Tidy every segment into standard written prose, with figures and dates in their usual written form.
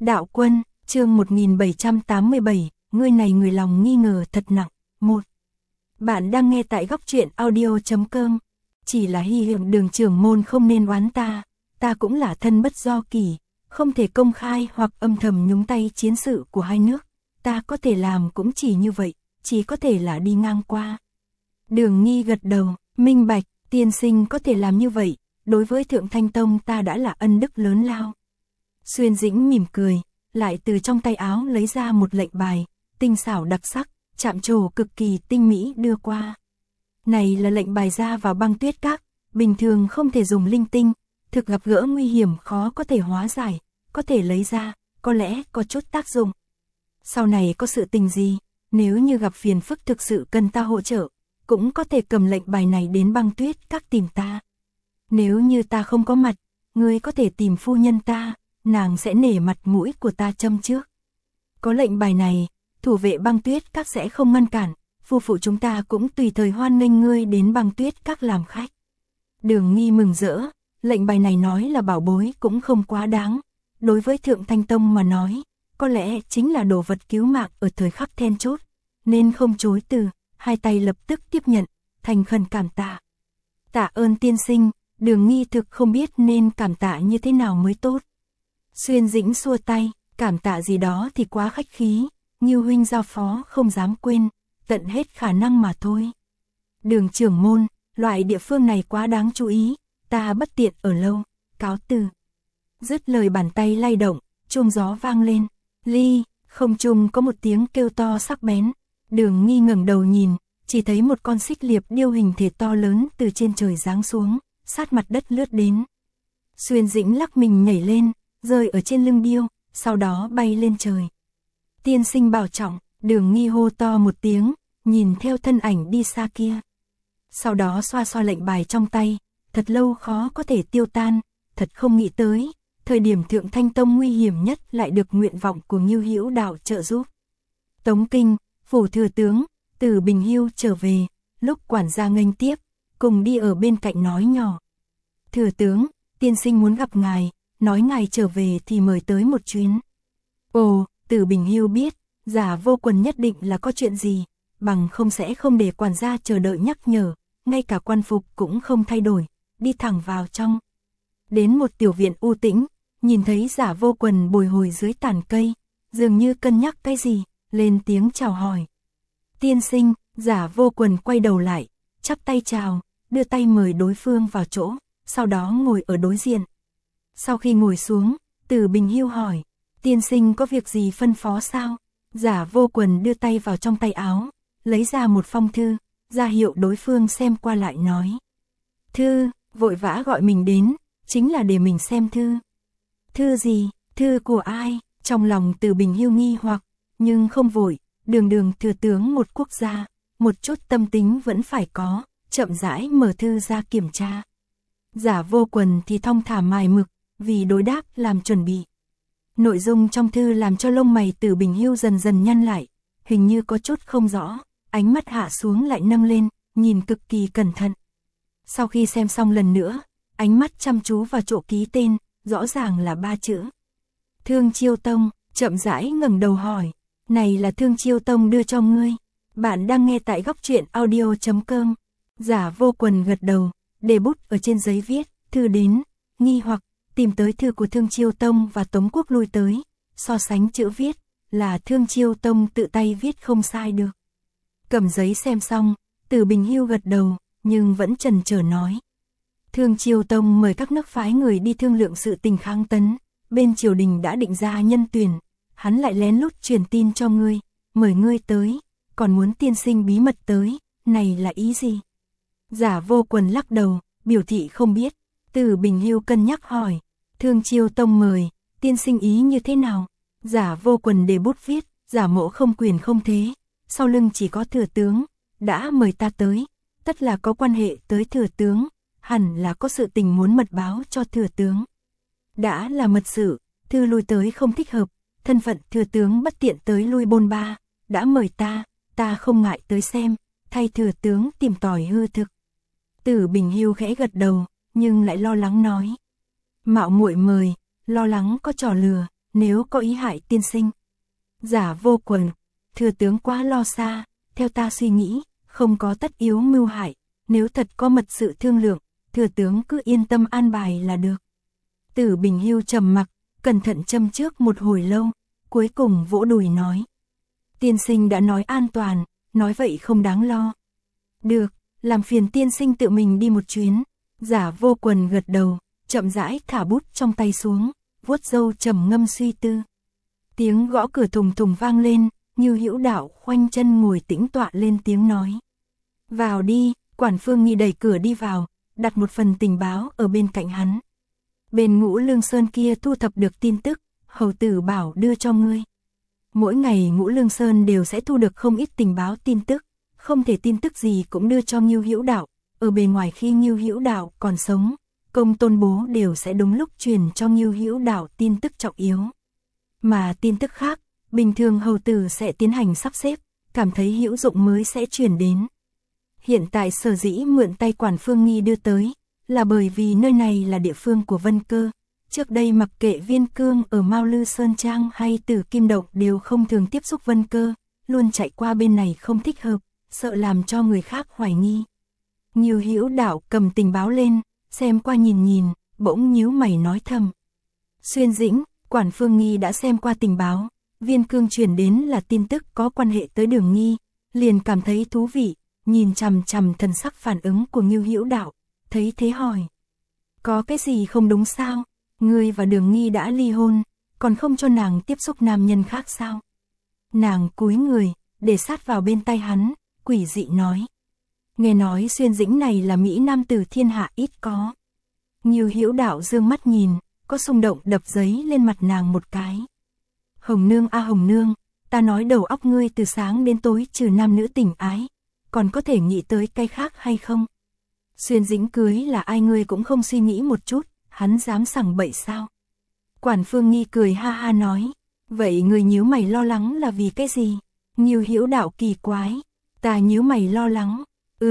Đạo Quân, chương 1787, ngươi này người lòng nghi ngờ thật nặng. 1. Bạn đang nghe tại góc truyện audio.com. Chỉ là hy vọng Đường trưởng môn không nên oán ta cũng là thân bất do kỳ, không thể công khai hoặc âm thầm nhúng tay chiến sự của hai nước. Ta có thể làm cũng chỉ như vậy, chỉ có thể là đi ngang qua. Đường Nghi gật đầu, minh bạch, tiên sinh có thể làm như vậy, đối với Thượng Thanh Tông ta đã là ân đức lớn lao. Xuyên Dĩnh mỉm cười, lại từ trong tay áo lấy ra một lệnh bài, tinh xảo đặc sắc, chạm trổ cực kỳ tinh mỹ đưa qua. Này là lệnh bài ra vào Băng Tuyết Các, bình thường không thể dùng linh tinh, thực gặp gỡ nguy hiểm khó có thể hóa giải, có thể lấy ra, có lẽ có chút tác dụng. Sau này có sự tình gì, nếu như gặp phiền phức thực sự cần ta hỗ trợ, cũng có thể cầm lệnh bài này đến Băng Tuyết Các tìm ta. Nếu như ta không có mặt, ngươi có thể tìm phu nhân ta, nàng sẽ nể mặt mũi của ta châm trước. Có lệnh bài này, thủ vệ Băng Tuyết Các sẽ không ngăn cản, phu phụ chúng ta cũng tùy thời hoan nghênh ngươi đến Băng Tuyết Các làm khách. Đường Nghi mừng rỡ, lệnh bài này nói là bảo bối cũng không quá đáng, đối với Thượng Thanh Tông mà nói, có lẽ chính là đồ vật cứu mạng ở thời khắc then chốt, nên không chối từ, hai tay lập tức tiếp nhận, thành khẩn cảm tạ. Tạ ơn tiên sinh, Đường Nghi thực không biết nên cảm tạ như thế nào mới tốt. Xuyên Dĩnh xua tay, cảm tạ gì đó thì quá khách khí, Ngưu huynh giao phó không dám quên, tận hết khả năng mà thôi. Đường trưởng môn, loại địa phương này quá đáng chú ý, ta bất tiện ở lâu, cáo từ. Dứt lời bàn tay lay động, chuông gió vang lên, ly, không trung có một tiếng kêu to sắc bén. Đường Nghi ngẩng đầu nhìn, chỉ thấy một con xích liệp điêu hình thể to lớn từ trên trời giáng xuống, sát mặt đất lướt đến. Xuyên Dĩnh lắc mình nhảy lên, rơi ở trên lưng điêu, sau đó bay lên trời. Tiên sinh bảo trọng, Đường Nghi hô to một tiếng, nhìn theo thân ảnh đi xa kia. Sau đó xoa xoa lệnh bài trong tay, thật lâu khó có thể tiêu tan, thật không nghĩ tới, thời điểm Thượng Thanh Tông nguy hiểm nhất lại được nguyện vọng của Ngưu Hữu Đạo trợ giúp. Tống Kinh, phủ thừa tướng, từ Bình Hưu trở về, lúc quản gia nghênh tiếp, cùng đi ở bên cạnh nói nhỏ. Thừa tướng, tiên sinh muốn gặp ngài, nói ngài trở về thì mời tới một chuyến. Ồ, từ Bình Hưu biết, Giả Vô Quần nhất định là có chuyện gì, bằng không sẽ không để quản gia chờ đợi nhắc nhở, ngay cả quan phục cũng không thay đổi, đi thẳng vào trong. Đến một tiểu viện u tĩnh, nhìn thấy Giả Vô Quần bồi hồi dưới tàn cây, dường như cân nhắc cái gì, lên tiếng chào hỏi. Tiên sinh, Giả Vô Quần quay đầu lại, chắp tay chào, đưa tay mời đối phương vào chỗ, sau đó ngồi ở đối diện. Sau khi ngồi xuống, Từ Bình Hưu hỏi, tiên sinh có việc gì phân phó sao? Giả Vô Quần đưa tay vào trong tay áo, lấy ra một phong thư, ra hiệu đối phương xem qua lại nói. Thư, vội vã gọi mình đến, chính là để mình xem thư. Thư gì, thư của ai? Trong lòng Từ Bình Hưu nghi hoặc, nhưng không vội, đường thừa tướng một quốc gia, một chút tâm tính vẫn phải có, chậm rãi mở thư ra kiểm tra. Giả Vô Quần thì thong thả mài mực, vì đối đáp làm chuẩn bị. Nội dung trong thư làm cho lông mày Từ Bình Hưu dần dần nhăn lại, hình như có chút không rõ, ánh mắt hạ xuống lại nâng lên, nhìn cực kỳ cẩn thận. Sau khi xem xong lần nữa, ánh mắt chăm chú vào chỗ ký tên, rõ ràng là 3 chữ. Thương Chiêu Tông, chậm rãi ngẩng đầu hỏi, này là Thương Chiêu Tông đưa cho ngươi? Bạn đang nghe tại góc truyện audio.com. Giả Vô Quần gật đầu, để bút ở trên giấy viết, thư đến, nghi hoặc, tìm tới thư của Thương Chiêu Tông và Tống Quốc lui tới, so sánh chữ viết, là Thương Chiêu Tông tự tay viết không sai được. Cầm giấy xem xong, Từ Bình Hưu gật đầu, nhưng vẫn chần chờ nói. Thương Chiêu Tông mời các nước phái người đi thương lượng sự tình kháng tấn, bên triều đình đã định ra nhân tuyển, hắn lại lén lút truyền tin cho ngươi, mời ngươi tới, còn muốn tiên sinh bí mật tới, này là ý gì? Giả Vô Quần lắc đầu, biểu thị không biết. Từ Bình Hưu cân nhắc hỏi, Thương Chiêu Tông mời, tiên sinh ý như thế nào? Giả Vô Quần để bút viết, giả mộ không quyền không thế, sau lưng chỉ có thừa tướng, đã mời ta tới, tất là có quan hệ tới thừa tướng, hẳn là có sự tình muốn mật báo cho thừa tướng. Đã là mật sự, thư lui tới không thích hợp, thân phận thừa tướng bất tiện tới lui bôn ba, đã mời ta không ngại tới xem, thay thừa tướng tìm tòi hư thực. Từ Bình Hưu khẽ gật đầu, nhưng lại lo lắng nói. Mạo muội mời, lo lắng có trò lừa, nếu có ý hại tiên sinh. Giả Vô Quần, thừa tướng quá lo xa, theo ta suy nghĩ, không có tất yếu mưu hại, nếu thật có mật sự thương lượng, thừa tướng cứ yên tâm an bài là được. Tử Bình Hưu trầm mặc, cẩn thận châm trước một hồi lâu, cuối cùng vỗ đùi nói. Tiên sinh đã nói an toàn, nói vậy không đáng lo. Được, làm phiền tiên sinh tự mình đi một chuyến. Giả Vô Quần gật đầu, chậm rãi thả bút trong tay xuống, vuốt râu trầm ngâm suy tư. Tiếng gõ cửa thùng thùng vang lên, Như Hữu Đạo khoanh chân ngồi tĩnh tọa lên tiếng nói. Vào đi, Quản Phương Nghi đẩy cửa đi vào, đặt một phần tình báo ở bên cạnh hắn. Bên Ngũ Lương Sơn kia thu thập được tin tức, hầu tử bảo đưa cho ngươi. Mỗi ngày Ngũ Lương Sơn đều sẽ thu được không ít tình báo tin tức, không thể tin tức gì cũng đưa cho Ngưu Hữu Đạo, ở bề ngoài khi Ngưu Hữu Đạo còn sống, Công Tôn Bố đều sẽ đúng lúc truyền cho Ngưu Hữu Đạo tin tức trọng yếu. Mà tin tức khác, bình thường hầu tử sẽ tiến hành sắp xếp, cảm thấy hữu dụng mới sẽ truyền đến. Hiện tại sở dĩ mượn tay Quản Phương Nghi đưa tới, là bởi vì nơi này là địa phương của Vân Cơ. Trước đây mặc kệ Viên Cương ở Mao Lư Sơn Trang hay Tử Kim Động đều không thường tiếp xúc Vân Cơ, luôn chạy qua bên này không thích hợp, sợ làm cho người khác hoài nghi. Ngưu Hữu Đạo cầm tình báo lên, xem qua nhìn nhìn, bỗng nhíu mày nói thầm. Xuyên Dĩnh, Quản Phương Nghi đã xem qua tình báo, Viên Cương truyền đến là tin tức có quan hệ tới Đường Nghi, liền cảm thấy thú vị, nhìn chằm chằm thần sắc phản ứng của Ngưu Hữu Đạo, thấy thế hỏi. Có cái gì không đúng sao? Ngươi và Đường Nghi đã ly hôn, còn không cho nàng tiếp xúc nam nhân khác sao? Nàng cúi người, để sát vào bên tay hắn, quỷ dị nói. Nghe nói Xuyên Dĩnh này là Mỹ nam tử thiên hạ ít có. Ngưu Hữu Đạo dương mắt nhìn, có xung động đập giấy lên mặt nàng một cái. Hồng Nương a Hồng Nương, ta nói đầu óc ngươi từ sáng đến tối trừ nam nữ tình ái, còn có thể nghĩ tới cái khác hay không? Xuyên Dĩnh cưới là ai ngươi cũng không suy nghĩ một chút, hắn dám sằng bậy sao? Quản Phương Nghi cười ha ha nói, vậy người nhíu mày lo lắng là vì cái gì? Ngưu Hữu Đạo kỳ quái, ta nhíu mày lo lắng,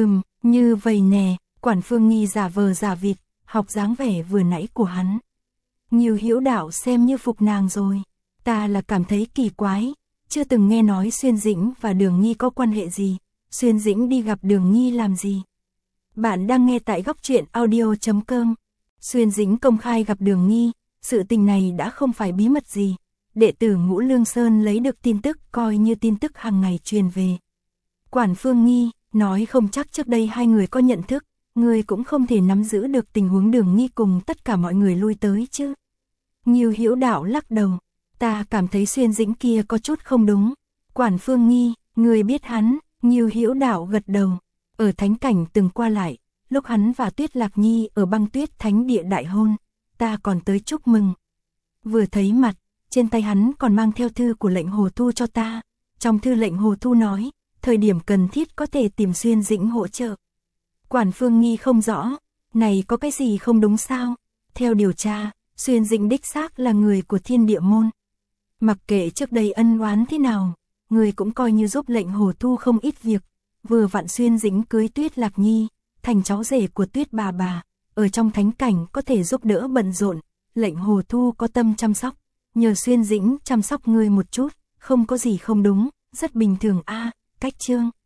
như vậy nè, Quản Phương Nghi giả vờ giả vịt, học dáng vẻ vừa nãy của hắn. Ngưu Hữu Đạo xem như phục nàng rồi, ta là cảm thấy kỳ quái, chưa từng nghe nói Xuyên Dĩnh và Đường Nghi có quan hệ gì, Xuyên Dĩnh đi gặp Đường Nghi làm gì? Bạn đang nghe tại góc truyện audio.com. Xuyên Dĩnh công khai gặp Đường Nghi, sự tình này đã không phải bí mật gì. Đệ tử Ngũ Lương Sơn lấy được tin tức coi như tin tức hàng ngày truyền về. Quản Phương Nghi nói không chắc trước đây hai người có nhận thức, người cũng không thể nắm giữ được tình huống Đường Nghi cùng tất cả mọi người lui tới chứ. Ngưu Hữu Đạo lắc đầu, ta cảm thấy Xuyên Dĩnh kia có chút không đúng. Quản Phương Nghi, người biết hắn? Ngưu Hữu Đạo gật đầu, ở thánh cảnh từng qua lại, lúc hắn và Tuyết Lạc Nhi ở Băng Tuyết Thánh Địa đại hôn, ta còn tới chúc mừng. Vừa thấy mặt, trên tay hắn còn mang theo thư của lệnh Hồ Thu cho ta, trong thư lệnh Hồ Thu nói, thời điểm cần thiết có thể tìm Xuyên Dĩnh hỗ trợ. Quản Phương Nghi không rõ, này có cái gì không đúng sao? Theo điều tra, Xuyên Dĩnh đích xác là người của Thiên Địa môn. Mặc kệ trước đây ân oán thế nào, người cũng coi như giúp lệnh Hồ Thu không ít việc, vừa vặn Xuyên Dĩnh cưới Tuyết Lạc Nhi, thành cháu rể của Tuyết bà, ở trong thánh cảnh có thể giúp đỡ bận rộn, lệnh Hồ Thu có tâm chăm sóc, nhờ Xuyên Dĩnh chăm sóc ngươi một chút, không có gì không đúng, rất bình thường a. Cách chương